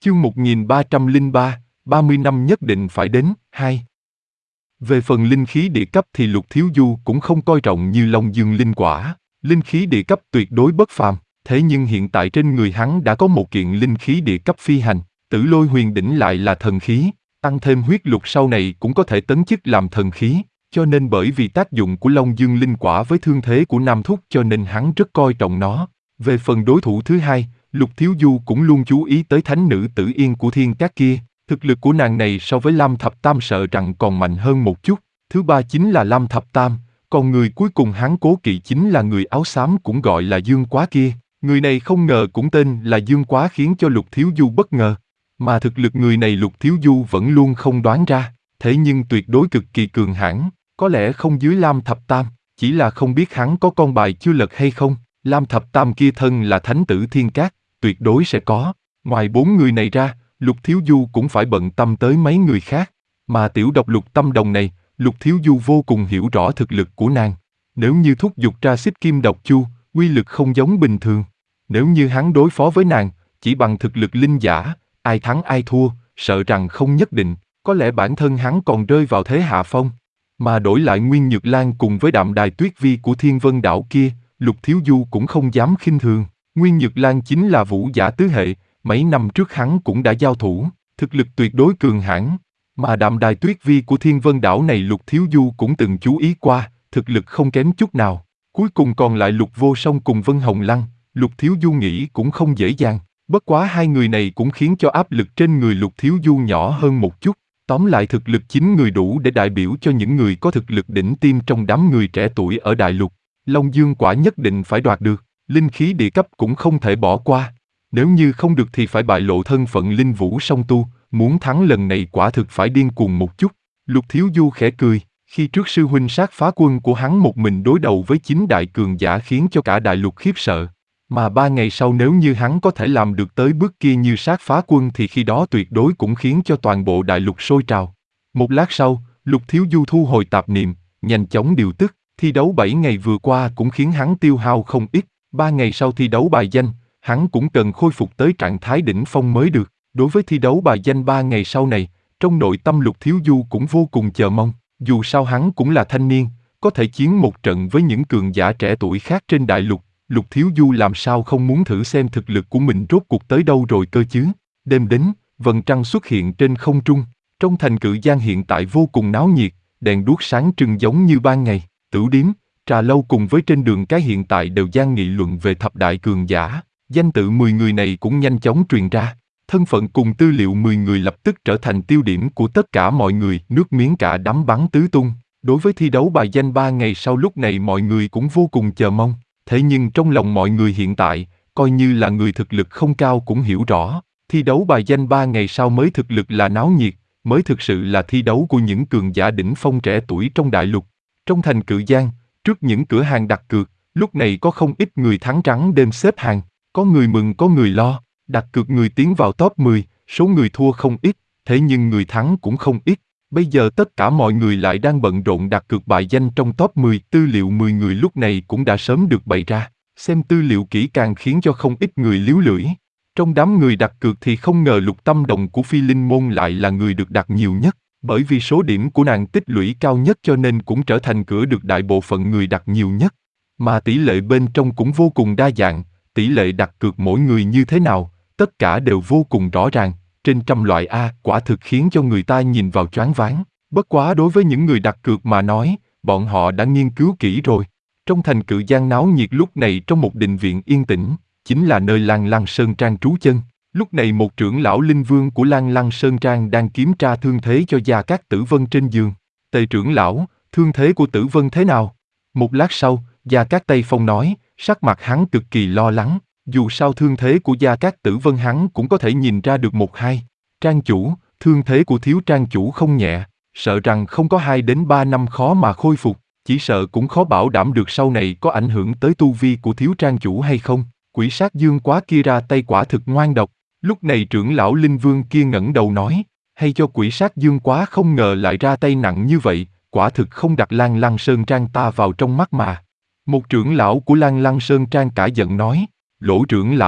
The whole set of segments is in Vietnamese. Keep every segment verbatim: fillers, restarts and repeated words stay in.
Chương một nghìn ba trăm lẻ ba, ba mươi năm nhất định phải đến, hai. Về phần linh khí địa cấp thì Lục Thiếu Du cũng không coi trọng như Long Dương linh quả. Linh khí địa cấp tuyệt đối bất phàm, thế nhưng hiện tại trên người hắn đã có một kiện linh khí địa cấp phi hành, Tử Lôi Huyền Đỉnh lại là thần khí, tăng thêm huyết lục sau này cũng có thể tấn chức làm thần khí, cho nên bởi vì tác dụng của Long Dương linh quả với thương thế của Nam Thúc cho nên hắn rất coi trọng nó. Về phần đối thủ thứ hai, Lục Thiếu Du cũng luôn chú ý tới thánh nữ Tử Yên của Thiên Cát kia, thực lực của nàng này so với Lam Thập Tam sợ rằng còn mạnh hơn một chút. Thứ ba chính là Lam Thập Tam, còn người cuối cùng hắn cố kỵ chính là người áo xám cũng gọi là Dương Quá kia. Người này không ngờ cũng tên là Dương Quá khiến cho Lục Thiếu Du bất ngờ. Mà thực lực người này Lục Thiếu Du vẫn luôn không đoán ra, thế nhưng tuyệt đối cực kỳ cường hãn, có lẽ không dưới Lam Thập Tam, chỉ là không biết hắn có con bài chưa lật hay không. Lam Thập Tam kia thân là thánh tử Thiên Cát, tuyệt đối sẽ có. Ngoài bốn người này ra, Lục Thiếu Du cũng phải bận tâm tới mấy người khác. Mà tiểu độc Lục Tâm Đồng này, Lục Thiếu Du vô cùng hiểu rõ thực lực của nàng. Nếu như thúc giục ra xích kim độc chu, uy lực không giống bình thường. Nếu như hắn đối phó với nàng, chỉ bằng thực lực linh giả, ai thắng ai thua, sợ rằng không nhất định, có lẽ bản thân hắn còn rơi vào thế hạ phong. Mà đổi lại Nguyên Nhược Lan cùng với Đạm Đài Tuyết Vi của Thiên Vân Đảo kia, Lục Thiếu Du cũng không dám khinh thường. Nguyên Nhược Lan chính là vũ giả tứ hệ, mấy năm trước hắn cũng đã giao thủ, thực lực tuyệt đối cường hãn. Mà Đạm Đài Tuyết Vi của Thiên Vân Đảo này Lục Thiếu Du cũng từng chú ý qua, thực lực không kém chút nào. Cuối cùng còn lại Lục Vô Song cùng Vân Hồng Lăng, Lục Thiếu Du nghĩ cũng không dễ dàng. Bất quá hai người này cũng khiến cho áp lực trên người Lục Thiếu Du nhỏ hơn một chút. Tóm lại thực lực chín người đủ để đại biểu cho những người có thực lực đỉnh tiêm trong đám người trẻ tuổi ở Đại Lục. Long Dương quả nhất định phải đoạt được, linh khí địa cấp cũng không thể bỏ qua. Nếu như không được thì phải bại lộ thân phận linh vũ song tu, muốn thắng lần này quả thực phải điên cuồng một chút. Lục Thiếu Du khẽ cười, khi trước sư huynh sát phá quân của hắn một mình đối đầu với chín đại cường giả khiến cho cả Đại Lục khiếp sợ. Mà ba ngày sau nếu như hắn có thể làm được tới bước kia như sát phá quân thì khi đó tuyệt đối cũng khiến cho toàn bộ Đại Lục sôi trào. Một lát sau, Lục Thiếu Du thu hồi tạp niệm, nhanh chóng điều tức, thi đấu bảy ngày vừa qua cũng khiến hắn tiêu hao không ít. Ba ngày sau thi đấu bài danh, hắn cũng cần khôi phục tới trạng thái đỉnh phong mới được. Đối với thi đấu bài danh ba ngày sau này, trong nội tâm Lục Thiếu Du cũng vô cùng chờ mong. Dù sao hắn cũng là thanh niên, có thể chiến một trận với những cường giả trẻ tuổi khác trên Đại Lục. Lục Thiếu Du làm sao không muốn thử xem thực lực của mình rốt cuộc tới đâu rồi cơ chứ. Đêm đến, vầng trăng xuất hiện trên không trung. Trong thành Cự Giang hiện tại vô cùng náo nhiệt, đèn đuốc sáng trưng giống như ban ngày. Tửu điếm, trà lâu cùng với trên đường cái hiện tại đều đang nghị luận về thập đại cường giả. Danh tự mười người này cũng nhanh chóng truyền ra. Thân phận cùng tư liệu mười người lập tức trở thành tiêu điểm của tất cả mọi người, nước miếng cả đám bắn tứ tung. Đối với thi đấu bài danh ba ngày sau lúc này mọi người cũng vô cùng chờ mong. Thế nhưng trong lòng mọi người hiện tại, coi như là người thực lực không cao cũng hiểu rõ, thi đấu bài danh ba ngày sau mới thực lực là náo nhiệt, mới thực sự là thi đấu của những cường giả đỉnh phong trẻ tuổi trong Đại Lục. Trong thành Cự Giang, trước những cửa hàng đặt cược, lúc này có không ít người thắng trắng đêm xếp hàng, có người mừng có người lo, đặt cược người tiến vào top mười, số người thua không ít, thế nhưng người thắng cũng không ít. Bây giờ tất cả mọi người lại đang bận rộn đặt cược bài danh trong top mười, tư liệu mười người lúc này cũng đã sớm được bày ra, xem tư liệu kỹ càng khiến cho không ít người líu lưỡi. Trong đám người đặt cược thì không ngờ Lục Tâm Đồng của Phi Linh Môn lại là người được đặt nhiều nhất, bởi vì số điểm của nàng tích lũy cao nhất cho nên cũng trở thành cửa được đại bộ phận người đặt nhiều nhất. Mà tỷ lệ bên trong cũng vô cùng đa dạng, tỷ lệ đặt cược mỗi người như thế nào, tất cả đều vô cùng rõ ràng. Trên trăm loại A quả thực khiến cho người ta nhìn vào choáng váng. Bất quá đối với những người đặt cược mà nói, bọn họ đã nghiên cứu kỹ rồi. Trong thành Cự Giang náo nhiệt lúc này trong một đình viện yên tĩnh, chính là nơi Lan Lăng Sơn Trang trú chân. Lúc này một trưởng lão linh vương của Lan Lăng Sơn Trang đang kiểm tra thương thế cho Gia Cát Tử Vân trên giường. Tề trưởng lão, thương thế của Tử Vân thế nào? Một lát sau, Gia Cát Tây Phong nói, sắc mặt hắn cực kỳ lo lắng. Dù sao thương thế của Gia Cát Tử Vân hắn cũng có thể nhìn ra được một hai. Trang chủ, thương thế của thiếu trang chủ không nhẹ, sợ rằng không có hai đến ba năm khó mà khôi phục, chỉ sợ cũng khó bảo đảm được sau này có ảnh hưởng tới tu vi của thiếu trang chủ hay không. Quỷ sát Dương Quá kia ra tay quả thực ngoan độc. Lúc này trưởng lão linh vương kia ngẩng đầu nói, hay cho quỷ sát Dương Quá không ngờ lại ra tay nặng như vậy, quả thực không đặt Lan Lăng Sơn Trang ta vào trong mắt mà. Một trưởng lão của Lan Lăng Sơn Trang cả giận nói, Lỗ trưởng lão,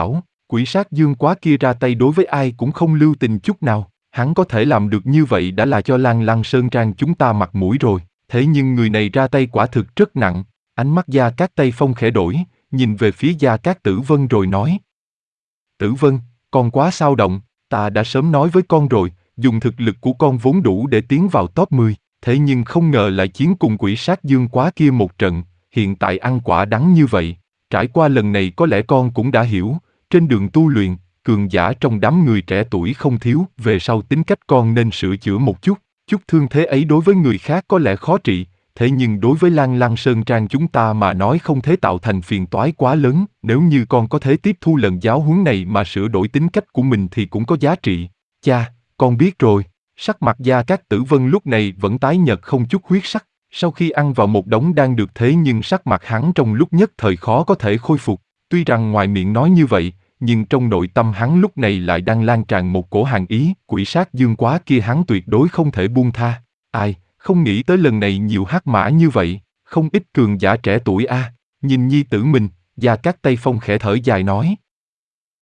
Quỷ sát Dương Quá kia ra tay đối với ai cũng không lưu tình chút nào. Hắn có thể làm được như vậy đã là cho Lan Lăng Sơn Trang chúng ta mặt mũi rồi. Thế nhưng người này ra tay quả thực rất nặng. Ánh mắt Gia Cát Tây Phong khẽ đổi, nhìn về phía Gia Cát Tử Vân rồi nói. Tử Vân, con quá sao động, ta đã sớm nói với con rồi, dùng thực lực của con vốn đủ để tiến vào top mười, thế nhưng không ngờ lại chiến cùng quỷ sát Dương Quá kia một trận, hiện tại ăn quả đắng như vậy. Trải qua lần này có lẽ con cũng đã hiểu, trên đường tu luyện, cường giả trong đám người trẻ tuổi không thiếu, về sau tính cách con nên sửa chữa một chút. Chút thương thế ấy đối với người khác có lẽ khó trị, thế nhưng đối với Lan Lăng Sơn Trang chúng ta mà nói không thể tạo thành phiền toái quá lớn. Nếu như con có thể tiếp thu lần giáo huấn này mà sửa đổi tính cách của mình thì cũng có giá trị. Cha, con biết rồi. Sắc mặt Gia Cát Tử Vân lúc này vẫn tái nhợt không chút huyết sắc. Sau khi ăn vào một đống đan được thế nhưng sắc mặt hắn trong lúc nhất thời khó có thể khôi phục. Tuy rằng ngoài miệng nói như vậy, nhưng trong nội tâm hắn lúc này lại đang lan tràn một cổ hàn ý. Quỷ sát Dương Quá kia hắn tuyệt đối không thể buông tha. Ai, không nghĩ tới lần này nhiều hắc mã như vậy, không ít cường giả trẻ tuổi a. Nhìn nhi tử mình, Gia Cát Tây Phong khẽ thở dài nói.